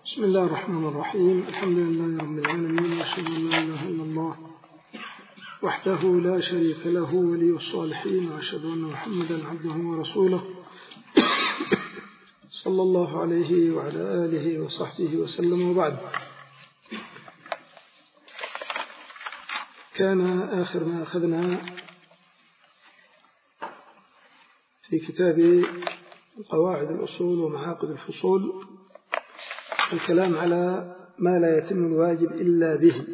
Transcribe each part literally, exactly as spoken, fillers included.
بسم الله الرحمن الرحيم. الحمد لله رب العالمين، وأشهد أن لا إله إلا الله وحده لا شريك له ولي الصالحين، وأشهد أن محمدا عبده ورسوله صلى الله عليه وعلى آله وصحبه وسلم. وبعد، كان آخر ما أخذنا في كتاب قواعد الأصول ومعاقد الفصول الكلام على ما لا يتم الواجب إلا به،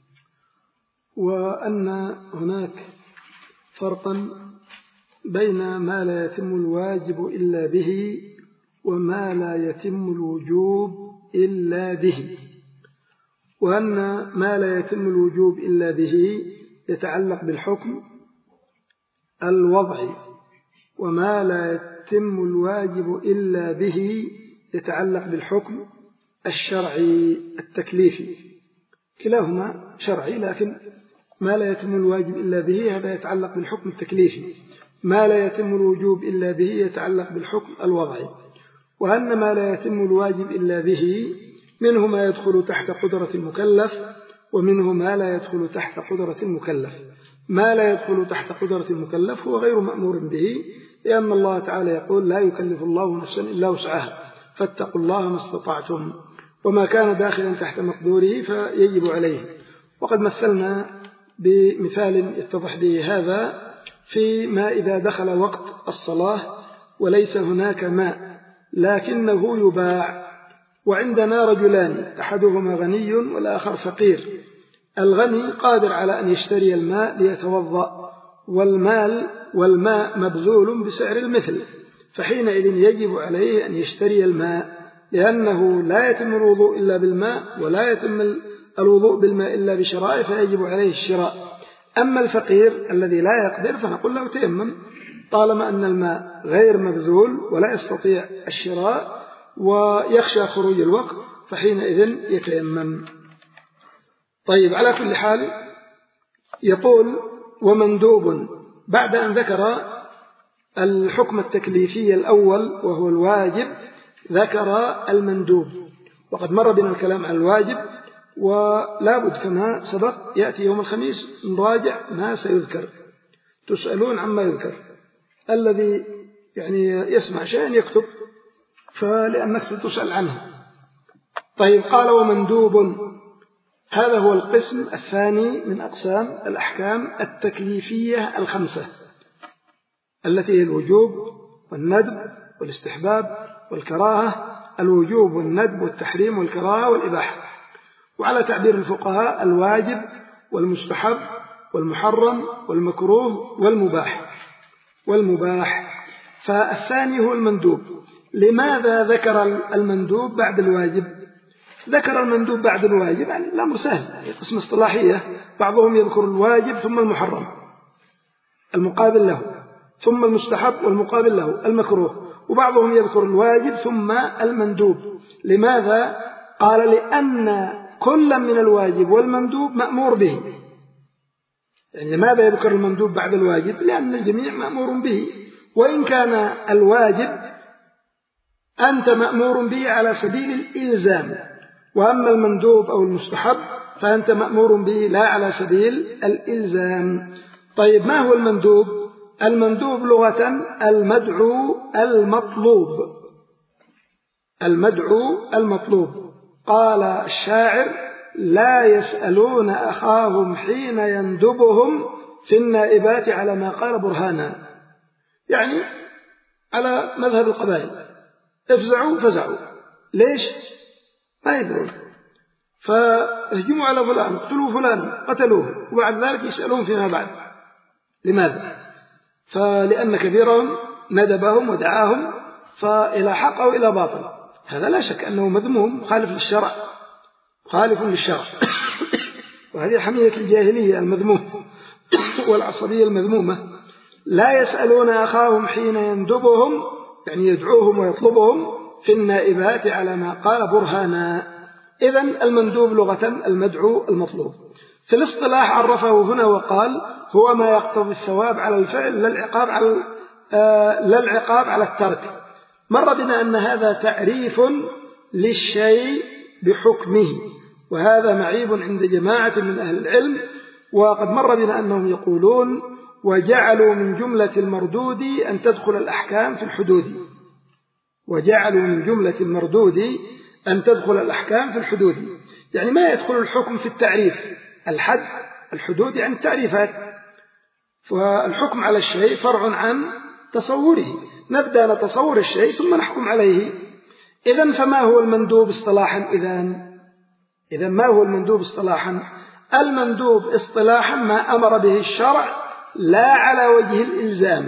وأن هناك فرقا بين ما لا يتم الواجب إلا به وما لا يتم الوجوب إلا به، وأن ما لا يتم الوجوب إلا به يتعلق بالحكم الوضعي، وما لا يتم الواجب إلا به يتعلق بالحكم الشرعي التكليفي. كلاهما شرعي، لكن ما لا يتم الواجب إلا به هذا يتعلق بالحكم التكليفي، ما لا يتم الوجوب إلا به يتعلق بالحكم الوضعي. وأن ما لا يتم الواجب إلا به منه ما يدخل تحت قدرة المكلف، ومنه ما لا يدخل تحت قدرة المكلف. ما لا يدخل تحت قدرة المكلف هو غير مأمور به، لأن الله تعالى يقول: لا يكلف الله نفسا إلا وسعها فاتقوا الله ما استطعتم. وما كان داخلا تحت مقدوره فيجب عليه. وقد مثلنا بمثال يتضح به هذا فيما إذا دخل وقت الصلاة وليس هناك ماء لكنه يباع، وعندنا رجلان أحدهما غني والآخر فقير. الغني قادر على أن يشتري الماء ليتوضأ، والمال والماء مبذول بسعر المثل، فحينئذ يجب عليه أن يشتري الماء، لأنه لا يتم الوضوء إلا بالماء ولا يتم الوضوء بالماء إلا بشرائه، فيجب عليه الشراء. أما الفقير الذي لا يقدر فنقول له تيمم، طالما أن الماء غير مبذول ولا يستطيع الشراء ويخشى خروج الوقت فحينئذ يتيمم. طيب، على كل حال يقول: ومندوب، بعد أن ذكر الحكم التكليفي الأول وهو الواجب ذكر المندوب. وقد مر بنا الكلام عن الواجب، ولا بد كما سبق يأتي يوم الخميس نراجع ما سيذكر. تسألون عما يذكر، الذي يعني يسمع شيئا يكتب، فلأنك ستسأل عنه. طيب، قال: ومندوب، هذا هو القسم الثاني من أقسام الأحكام التكليفية الخمسة، التي هي الوجوب والندب والاستحباب والكراهة، الوجوب والندب والتحريم والكراهة والإباحة. وعلى تعبير الفقهاء: الواجب والمستحب والمحرم والمكروه والمباح والمباح. فالثاني هو المندوب. لماذا ذكر المندوب بعد الواجب؟ ذكر المندوب بعد الواجب يعني الأمر سهل، قسم اصطلاحية. بعضهم يذكر الواجب ثم المحرم المقابل له، ثم المستحب والمقابل له المكروه، وبعضهم يذكر الواجب ثم المندوب. لماذا؟ قال: لأن كل من الواجب والمندوب مأمور به. يعني لماذا يذكر المندوب بعد الواجب؟ لأن الجميع مأمور به، وإن كان الواجب أنت مأمور به على سبيل الإلزام، وأما المندوب أو المستحب فأنت مأمور به لا على سبيل الإلزام. طيب، ما هو المندوب؟ المندوب لغة المدعو المطلوب. المدعو المطلوب. قال الشاعر: لا يسألون أخاهم حين يندبهم في النائبات على ما قال برهانا. يعني على مذهب القبائل، افزعوا فزعوا. ليش؟ ما يدرون، فهجموا على فلان، قتلوا فلان، قتلوه، وبعد ذلك يسألون فيما بعد. لماذا؟ فلأن كبيرهم ندبهم ودعاهم فإلى حق أو إلى باطل. هذا لا شك أنه مذموم، مخالف للشرع، مخالف للشرع. وهذه حمية الجاهلية المذمومة والعصبية المذمومة. لا يسألون أخاهم حين يندبهم، يعني يدعوهم ويطلبهم في النائبات على ما قال برهانا. إذن المندوب لغة المدعو المطلوب. في الاصطلاح عرفه هنا وقال: هو ما يقتضي الثواب على الفعل لا العقاب على آه لا العقاب على الترك. مر بنا أن هذا تعريف للشيء بحكمه، وهذا معيب عند جماعة من أهل العلم. وقد مر بنا أنهم يقولون وجعلوا من جملة المردود أن تدخل الأحكام في الحدود، وجعلوا من جملة المردود أن تدخل الأحكام في الحدود، يعني ما يدخل الحكم في التعريف. الحد الحدود يعني التعريفات، فالحكم على الشيء فرع عن تصوره، نبدأ نتصور الشيء ثم نحكم عليه. إذن فما هو المندوب اصطلاحا؟ إذن إذن ما هو المندوب اصطلاحا؟ المندوب اصطلاحا ما أمر به الشرع لا على وجه الإلزام،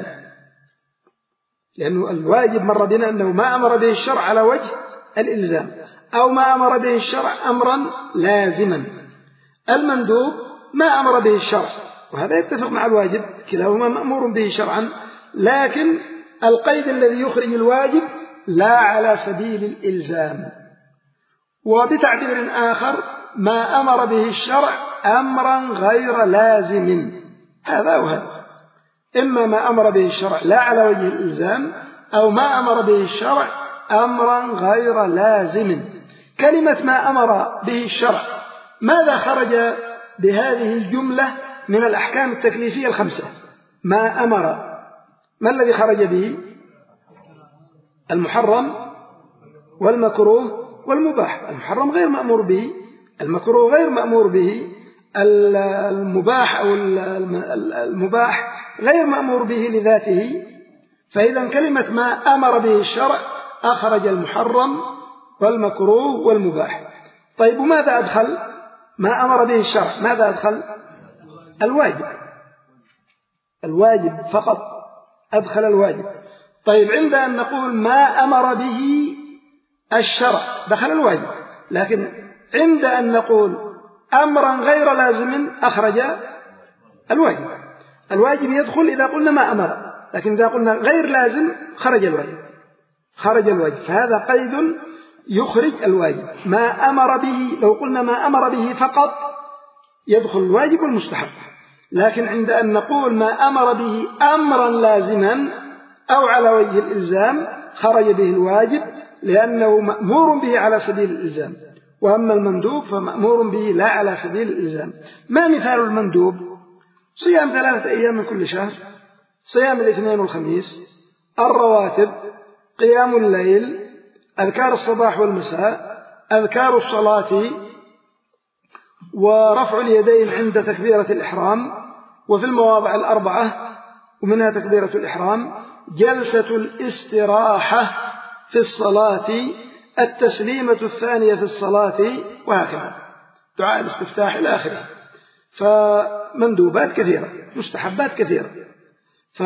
لأنه الواجب مر بنا أنه ما أمر به الشرع على وجه الإلزام، أو ما أمر به الشرع أمرا لازما. المندوب ما أمر به الشرع، وهذا يتفق مع الواجب، كلاهما مأمور به شرعا، لكن القيد الذي يخرج الواجب لا على سبيل الإلزام. وبتعبير آخر ما أمر به الشرع أمرا غير لازم، هذا وهذا، إما ما أمر به الشرع لا على وجه الإلزام، أو ما أمر به الشرع أمرا غير لازم. كلمة ما أمر به الشرع ماذا خرج بهذه الجملة من الأحكام التكليفية الخمسة؟ ما أمر، ما الذي خرج به؟ المحرم والمكروه والمباح. المحرم غير مأمور به، المكروه غير مأمور به، المباح أو المباح غير مأمور به لذاته. فإذا كلمة ما أمر به الشرع أخرج المحرم والمكروه والمباح. طيب وماذا أدخل ما أمر به الشرع؟ ماذا أدخل؟ الواجب، الواجب فقط، أدخل الواجب. طيب عند أن نقول ما أمر به الشرع دخل الواجب، لكن عند أن نقول أمرا غير لازم أخرج الواجب. الواجب يدخل إذا قلنا ما أمر، لكن إذا قلنا غير لازم خرج الواجب، خرج الواجب. فهذا قيد يخرج الواجب. ما أمر به، لو قلنا ما أمر به فقط يدخل الواجب والمستحب، لكن عند أن نقول ما أمر به أمرا لازما أو على وجه الإلزام خرج به الواجب، لأنه مأمور به على سبيل الإلزام. وأما المندوب فمأمور به لا على سبيل الإلزام. ما مثال المندوب؟ صيام ثلاثة أيام من كل شهر، صيام الاثنين والخميس، الرواتب، قيام الليل، أذكار الصباح والمساء، أذكار الصلاة، ورفع اليدين عند تكبيرة الإحرام وفي المواضع الأربعة ومنها تكبيرة الإحرام، جلسة الاستراحة في الصلاة، التسليمة الثانية في الصلاة، وهكذا دعاء الاستفتاح إلى آخره. فمندوبات كثيرة، مستحبات كثيرة. ف...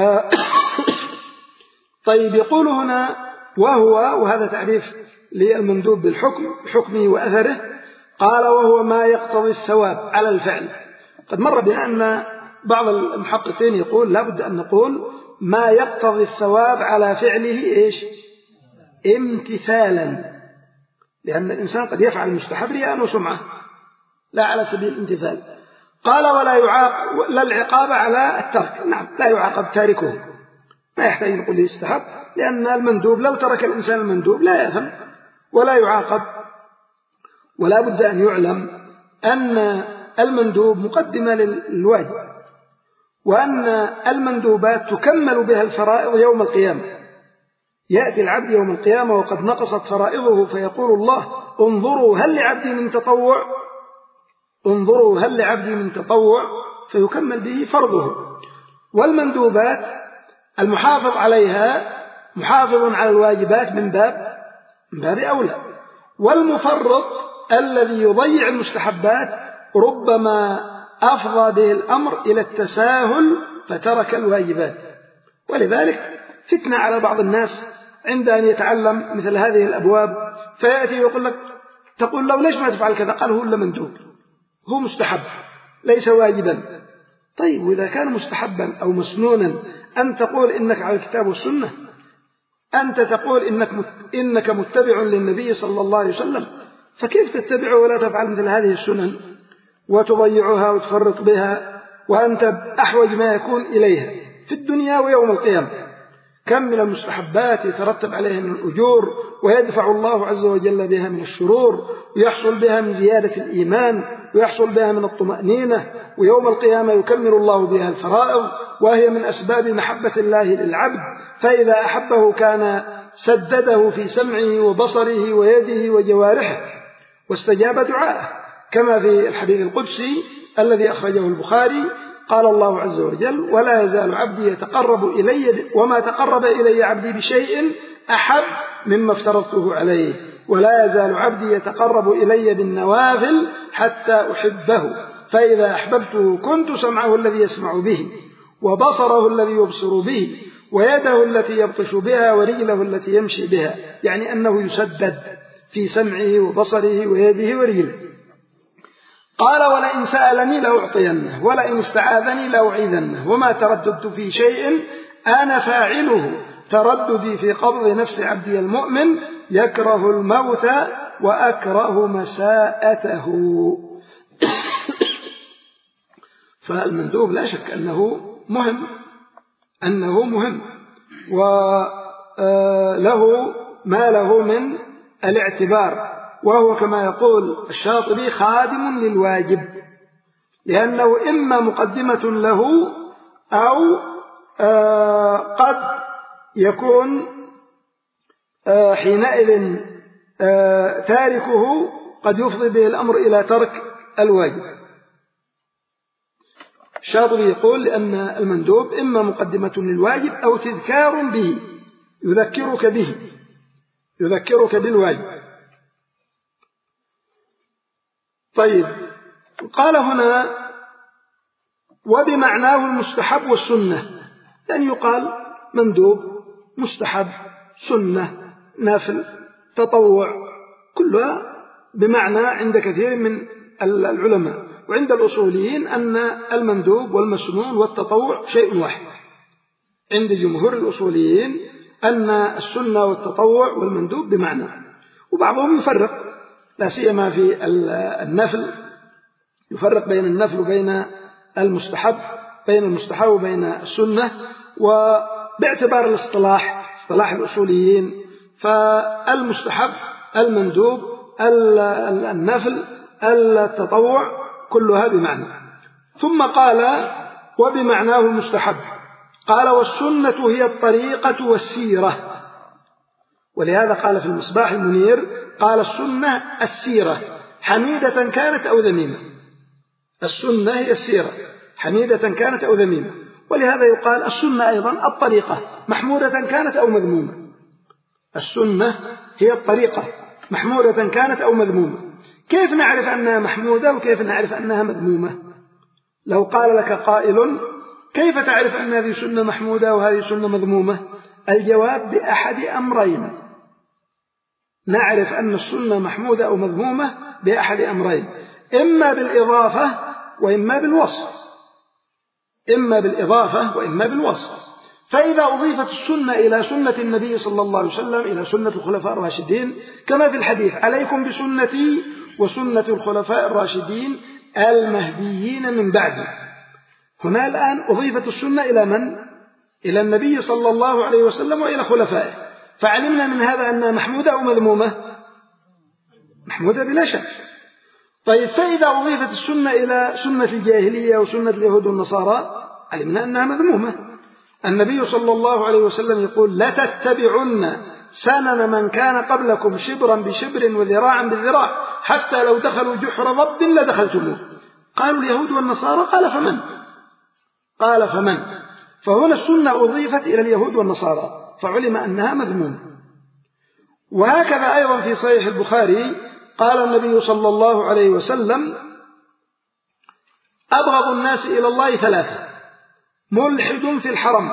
طيب يقول هنا وهو، وهذا تعريف للمندوب بالحكم، حكمه وأثره، قال وهو ما يقتضي الثواب على الفعل. قد مر بنا أن بعض المحققين يقول لا بد أن نقول ما يقتضي الثواب على فعله إيش؟ امتثالا، لأن الإنسان قد يفعل المستحب رياء وسمعة لا على سبيل الامتثال. قال ولا يعاقب، لا العقاب على الترك، نعم لا يعاقب تاركه، ما يحتاج نقول له يستحب، لأن المندوب لو ترك الإنسان المندوب لا يأثم ولا يعاقب. ولا بد أن يعلم أن المندوب مقدمة للواجب، وأن المندوبات تكمل بها الفرائض يوم القيامة. يأتي العبد يوم القيامة وقد نقصت فرائضه فيقول الله انظروا هل لعبدي من تطوع، انظروا هل لعبدي من تطوع، فيكمل به فرضه. والمندوبات المحافظ عليها محافظ على الواجبات من باب من باب أولى. والمفرط الذي يضيع المستحبات ربما أفضى به الأمر إلى التساهل فترك الواجبات. ولذلك فتنة على بعض الناس عند أن يتعلم مثل هذه الأبواب، فيأتي ويقول لك تقول له ليش ما تفعل كذا؟ قال هو إلا مندوب، هو مستحب ليس واجبا. طيب وإذا كان مستحبا أو مسنونا أن تقول إنك على الكتاب والسنة، أنت تقول إنك إنك متبع للنبي صلى الله عليه وسلم، فكيف تتبعه ولا تفعل مثل هذه السنن وتضيعها وتفرط بها وأنت أحوج ما يكون إليها في الدنيا ويوم القيامة؟ كم من المستحبات يترتب عليها من الأجور ويدفع الله عز وجل بها من الشرور، ويحصل بها من زيادة الإيمان، ويحصل بها من الطمأنينة، ويوم القيامة يكمل الله بها الفرائض، وهي من أسباب محبة الله للعبد. فإذا أحبه كان سدده في سمعه وبصره ويده وجوارحه واستجاب دعاءه، كما في الحديث القدسي الذي أخرجه البخاري قال الله عز وجل: ولا يزال عبدي يتقرب إلي وما تقرب إلي عبدي بشيء أحب مما افترضته عليه، ولا يزال عبدي يتقرب إلي بالنوافل حتى أحبه، فإذا أحببته كنت سمعه الذي يسمع به، وبصره الذي يبصر به، ويده التي يبطش بها، ورجله التي يمشي بها، يعني أنه يسدد في سمعه وبصره ويده ورجله. قال: ولئن سألني لأعطينه، ولئن استعاذني لأعيذنه، وما ترددت في شيء أنا فاعله ترددي في قبض نفس عبدي المؤمن، يكره الموت وأكره مساءته. فالمندوب لا شك أنه مهم أنه مهم وله ما له من الاعتبار، وهو كما يقول الشاطبي خادم للواجب، لأنه إما مقدمة له أو قد يكون حينئذ تاركه قد يفضي به الأمر إلى ترك الواجب. الشاطبي يقول لأن المندوب إما مقدمة للواجب أو تذكار به، يذكرك به، يذكرك بالواجب. طيب، قال هنا: وبمعناه المستحب والسنة، يعني يقال مندوب، مستحب، سنة، نافل، تطوع، كلها بمعنى عند كثير من العلماء. وعند الأصوليين أن المندوب والمسنون والتطوع شيء واحد. عند جمهور الأصوليين أن السنة والتطوع والمندوب بمعنى، وبعضهم يفرق، لا سيما في النفل، يفرق بين النفل وبين المستحب، بين المستحب وبين السنة. وباعتبار الاصطلاح، اصطلاح الأصوليين، فالمستحب، المندوب، النفل، التطوع، كلها بمعنى. ثم قال: وبمعناه المستحب. قال: والسنة هي الطريقة والسيرة. ولهذا قال في المصباح المنير: قال: السنة السيرة حميدة كانت أو ذميمة. السنة هي السيرة حميدة كانت أو ذميمة. ولهذا يقال السنة أيضا الطريقة محمودة كانت أو مذمومة. السنة هي الطريقة محمودة كانت أو مذمومة. كيف نعرف أنها محمودة وكيف نعرف أنها مذمومة؟ لو قال لك قائل: كيف تعرف أن هذه سنة محمودة وهذه سنة مذمومة؟ الجواب: بأحد أمرين. نعرف أن السنة محمودة أو مذمومة بأحد أمرين: إما بالإضافة وإما بالوصف. إما بالإضافة وإما بالوصف. فإذا أضيفت السنة إلى سنة النبي صلى الله عليه وسلم، إلى سنة الخلفاء الراشدين، كما في الحديث: عليكم بسنتي وسنة الخلفاء الراشدين المهديين من بعدي. هنا الآن أضيفت السنة إلى من؟ إلى النبي صلى الله عليه وسلم وإلى خلفائه، فعلمنا من هذا أنها محمودة أو مذمومة؟ محمودة بلا شك. طيب، فإذا أضيفت السنة إلى سنة الجاهلية وسنة اليهود والنصارى، علمنا أنها مذمومة. النبي صلى الله عليه وسلم يقول: لتتبعن سنن من كان قبلكم شبرا بشبر وذراعا بالذراع حتى لو دخلوا جحر ضب لدخلتموه. قالوا: اليهود والنصارى. قال: فمن؟ قال: فمن؟ فهنا السنة أضيفت إلى اليهود والنصارى، فعلم أنها مذمومة. وهكذا أيضا في صحيح البخاري قال النبي صلى الله عليه وسلم: أبغض الناس إلى الله ثلاثة: ملحد في الحرم،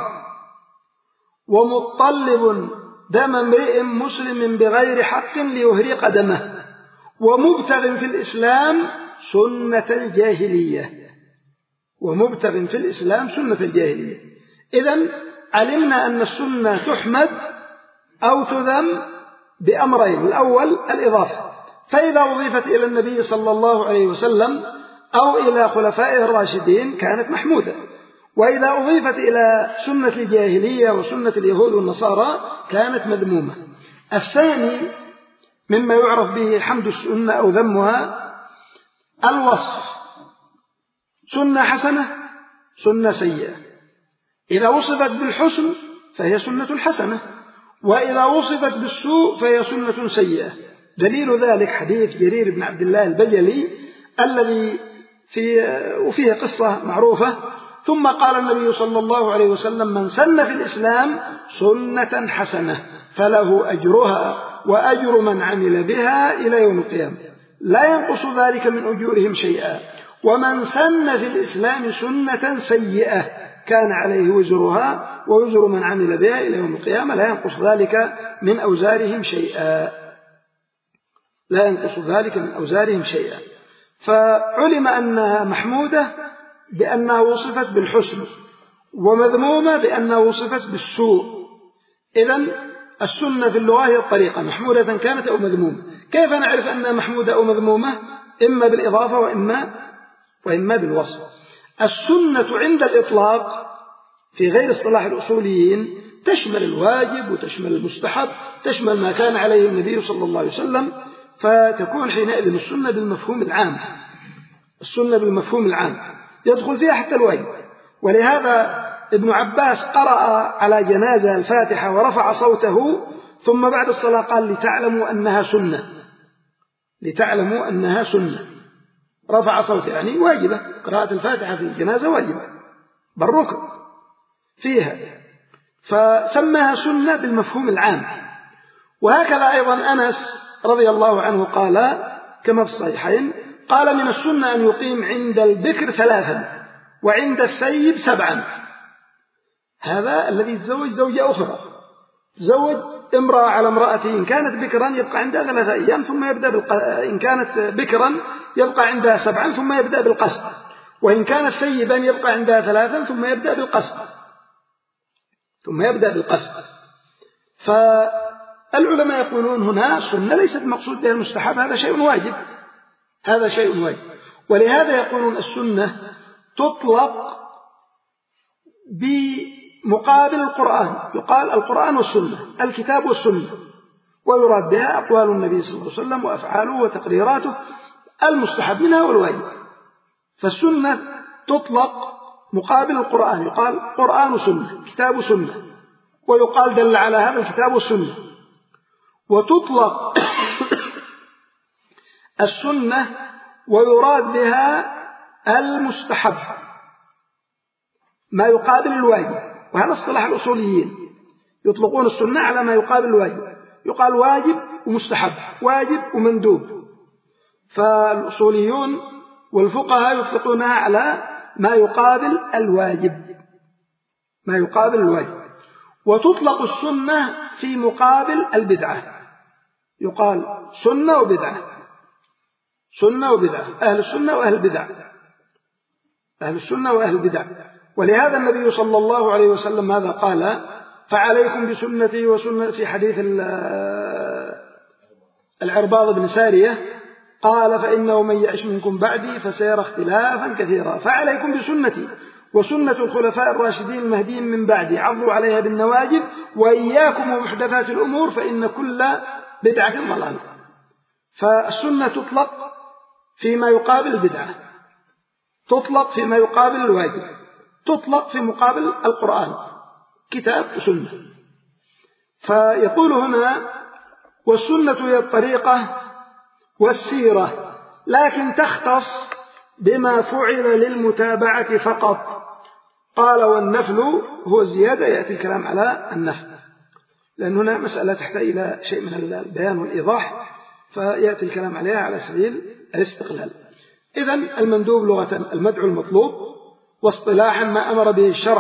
ومطلب دم امرئ مسلم بغير حق ليهرق دمه، ومبتغ في الإسلام سنة الجاهلية. ومبتغ في الإسلام سنة الجاهلية. إذن علمنا أن السنة تحمد أو تذم بأمرين: الأول الإضافة، فإذا أضيفت إلى النبي صلى الله عليه وسلم أو إلى خلفائه الراشدين كانت محمودة. وإذا أضيفت إلى سنة الجاهلية وسنة اليهود والنصارى كانت مذمومة. الثاني مما يعرف به حمد السنة أو ذمها الوصف، سنة حسنة سنة سيئة، إذا وصفت بالحسن فهي سنة حسنة، وإذا وصفت بالسوء فهي سنة سيئة. دليل ذلك حديث جرير بن عبد الله البجلي الذي في وفيه قصة معروفة: ثم قال النبي صلى الله عليه وسلم: من سن في الإسلام سنة حسنة فله أجرها وأجر من عمل بها إلى يوم القيامة لا ينقص ذلك من أجورهم شيئا، ومن سن في الإسلام سنة سيئة كان عليه وزرها ووزر من عمل بها إلى يوم القيامة لا ينقص ذلك من أوزارهم شيئا لا ينقص ذلك من أوزارهم شيئا. فعلم أنها محمودة بأنها وصفت بالحسن، ومذمومة بأنها وصفت بالسوء. إذن السنة في اللغة هي الطريقة، محمودة كانت أو مذمومة. كيف نعرف أنها محمودة أو مذمومة؟ إما بالإضافة وإما, وإما بالوصف. السنة عند الإطلاق في غير اصطلاح الأصوليين تشمل الواجب وتشمل المستحب، تشمل ما كان عليه النبي صلى الله عليه وسلم، فتكون حينئذ السنة بالمفهوم العام. السنة بالمفهوم العام يدخل فيها حتى الواجب. ولهذا ابن عباس قرأ على جنازة الفاتحة ورفع صوته، ثم بعد الصلاة قال: لتعلموا أنها سنة، لتعلموا أنها سنة. رفع صوته يعني واجبة، قراءة الفاتحة في الجنازة واجبة بالركن فيها، فسماها سنة بالمفهوم العام. وهكذا أيضا أنس رضي الله عنه قال كما في الصحيحين: قال: من السنة أن يقيم عند البكر ثلاثا وعند الثيب سبعا. هذا الذي يتزوج زوجة أخرى، تزوج امرأة على امرأته، إن كانت بكرا يبقى عندها ثلاثة أيام ثم يبدأ بالق... إن كانت بكرا يبقى عندها سبعا ثم يبدأ بالقسط، وإن كانت ثيبا يبقى عندها ثلاثا ثم يبدأ بالقسط ثم يبدأ بالقسط. فالعلماء يقولون هنا السنة ليست مقصود بها المستحب، هذا شيء واجب، هذا شيء واجب. ولهذا يقولون السنة تطلق بمقابل القرآن، يقال القرآن والسنة، الكتاب والسنة، ويراد بها أقوال النبي صلى الله عليه وسلم وأفعاله وتقريراته، المستحب منها والواجب. فالسنة تطلق مقابل القرآن، يقال قرآن سنة، كتاب سنة، ويقال دل على هذا الكتاب والسنة. وتطلق السنة ويراد بها المستحب، ما يقابل الواجب، وهذا اصطلاح الأصوليين، يطلقون السنة على ما يقابل الواجب، يقال واجب ومستحب، واجب ومندوب. فالأصوليون والفقهاء يطلقونها على ما يقابل الواجب، ما يقابل الواجب. وتطلق السنة في مقابل البدعة، يقال سنة وبدعة، سنة وبدعة، أهل السنة وأهل البدع، أهل السنة وأهل البدع. ولهذا النبي صلى الله عليه وسلم ماذا قال؟ فعليكم بسنتي وسنة، في حديث العرباض بن سارية قال: فإنه من يعش منكم بعدي فسيرى اختلافا كثيرا، فعليكم بسنتي وسنة الخلفاء الراشدين المهديين من بعدي، عضوا عليها بالنواجذ وإياكم ومحدثات الأمور فإن كل بدعة ضلالة. فالسنة تطلق فيما يقابل البدعة، تطلق فيما يقابل الواجب، تطلق في مقابل القرآن، كتاب وسنة. فيقول هنا: والسنة هي الطريقة والسيرة، لكن تختص بما فعل للمتابعة فقط. قال: والنفل هو الزيادة. يأتي الكلام على النفل، لأن هنا مسألة تحتاج إلى شيء من البيان والإيضاح، فيأتي الكلام عليها على سبيل الاستقلال. إذن المندوب لغة المدعو المطلوب، واصطلاحا ما أمر به الشرع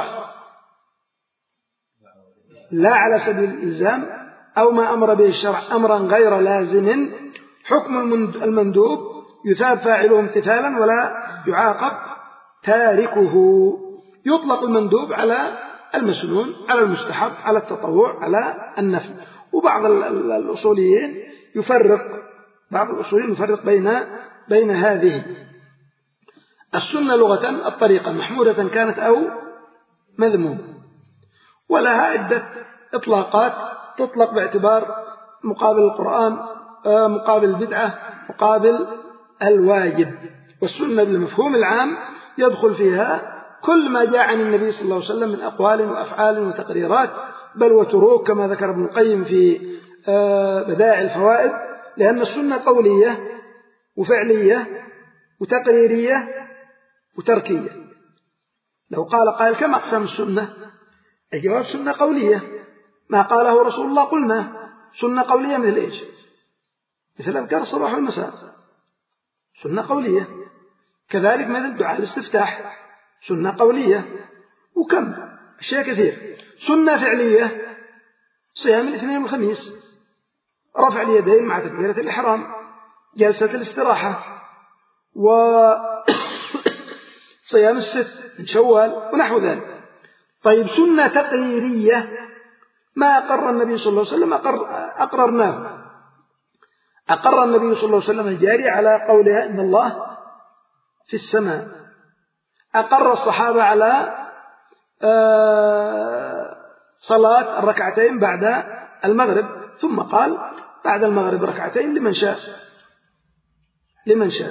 لا على سبيل الإلزام، أو ما أمر به الشرع أمرا غير لازم. حكم المندوب يثاب فاعله امتثالا ولا يعاقب تاركه. يطلق المندوب على المسنون، على المستحب، على التطوع، على النفل. وبعض الأصوليين يفرق بعض الأصوليين يفرق بين بين هذه. السنة لغة الطريقة، محمودة كانت أو مذموم، ولها عدة إطلاقات تطلق باعتبار مقابل القرآن، مقابل البدعة، مقابل الواجب. والسنة بالمفهوم العام يدخل فيها كل ما جاء عن النبي صلى الله عليه وسلم من أقوال وأفعال وتقريرات، بل وتروك كما ذكر ابن القيم في بدائع الفوائد، لأن السنة قولية وفعلية وتقريرية وتركية. لو قال قائل كم أقسام السنة؟ الجواب سنة قولية، ما قاله رسول الله قلنا. سنة قولية مثل إيش؟ مثل أذكار الصباح والمساء، سنة قولية. كذلك مثل دعاء الاستفتاح، سنة قولية. وكم أشياء كثير. سنة فعلية صيام الاثنين والخميس، رفع اليدين مع تكبيرة الإحرام، جلسة الاستراحة، وصيام الست من شوال ونحو ذلك. طيب سنة تقريرية ما أقر النبي صلى الله عليه وسلم أقر أقررناه. أقر النبي صلى الله عليه وسلم الجاري على قولها إن الله في السماء. أقر الصحابة على صلاة الركعتين بعد المغرب، ثم قال بعد المغرب ركعتين لمن شاء لمن شاء.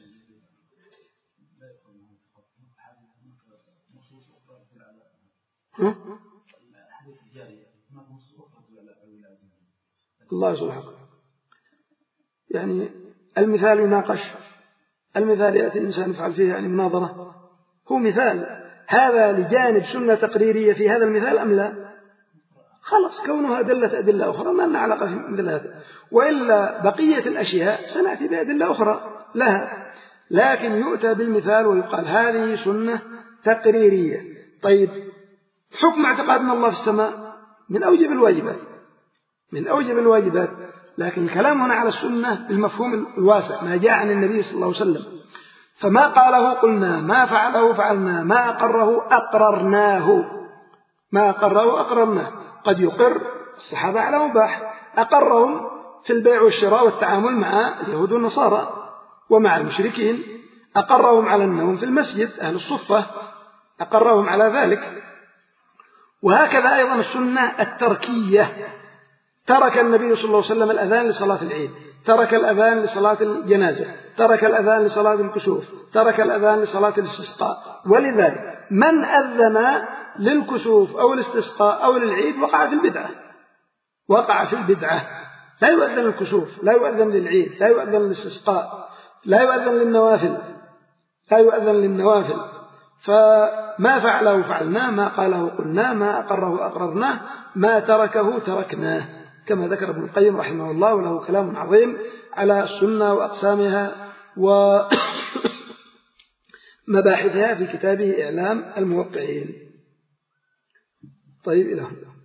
الله سبحانه يعني المثال يناقش، المثال يأتي الإنسان يفعل فيه يعني مناظرة، هو مثال هذا لجانب سنة تقريرية في هذا المثال أم لا؟ خلاص كونها أدلة أدلة أخرى ما لنا علاقة في مثل هذا، وإلا بقية الأشياء سنأتي بأدلة أخرى لها، لكن يؤتى بالمثال ويقال هذه سنة تقريرية. طيب حكم اعتقاد أن الله في السماء من أوجب الواجبات، من أوجب الواجبات، لكن الكلام هنا على السنة بالمفهوم الواسع، ما جاء عن النبي صلى الله عليه وسلم. فما قاله قلنا، ما فعله فعلنا، ما أقره أقررناه، ما أقره أقررناه. قد يقر الصحابة على مباح، أقرهم في البيع والشراء والتعامل مع اليهود والنصارى ومع المشركين، أقرهم على النوم في المسجد أهل الصفة، أقرهم على ذلك. وهكذا أيضا السنة التركية، ترك النبي صلى الله عليه وسلم الأذان لصلاة العيد، ترك الأذان لصلاة الجنازة، ترك الأذان لصلاة الكسوف، ترك الأذان لصلاة الاستسقاء. ولذلك من أذن للكسوف أو الاستسقاء أو للعيد وقع في البدعة، وقع في البدعة. لا يؤذن للكسوف، لا يؤذن للعيد، لا يؤذن للاستسقاء، لا يؤذن للنوافل، لا يؤذن للنوافل. فما فعله فعلناه، ما قاله قلنا، ما أقره أقررناه، ما تركه تركناه، كما ذكر ابن القيم رحمه الله، وله كلام عظيم على السنة وأقسامها ومباحثها في كتابه إعلام الموقعين. طيب إلى هنا.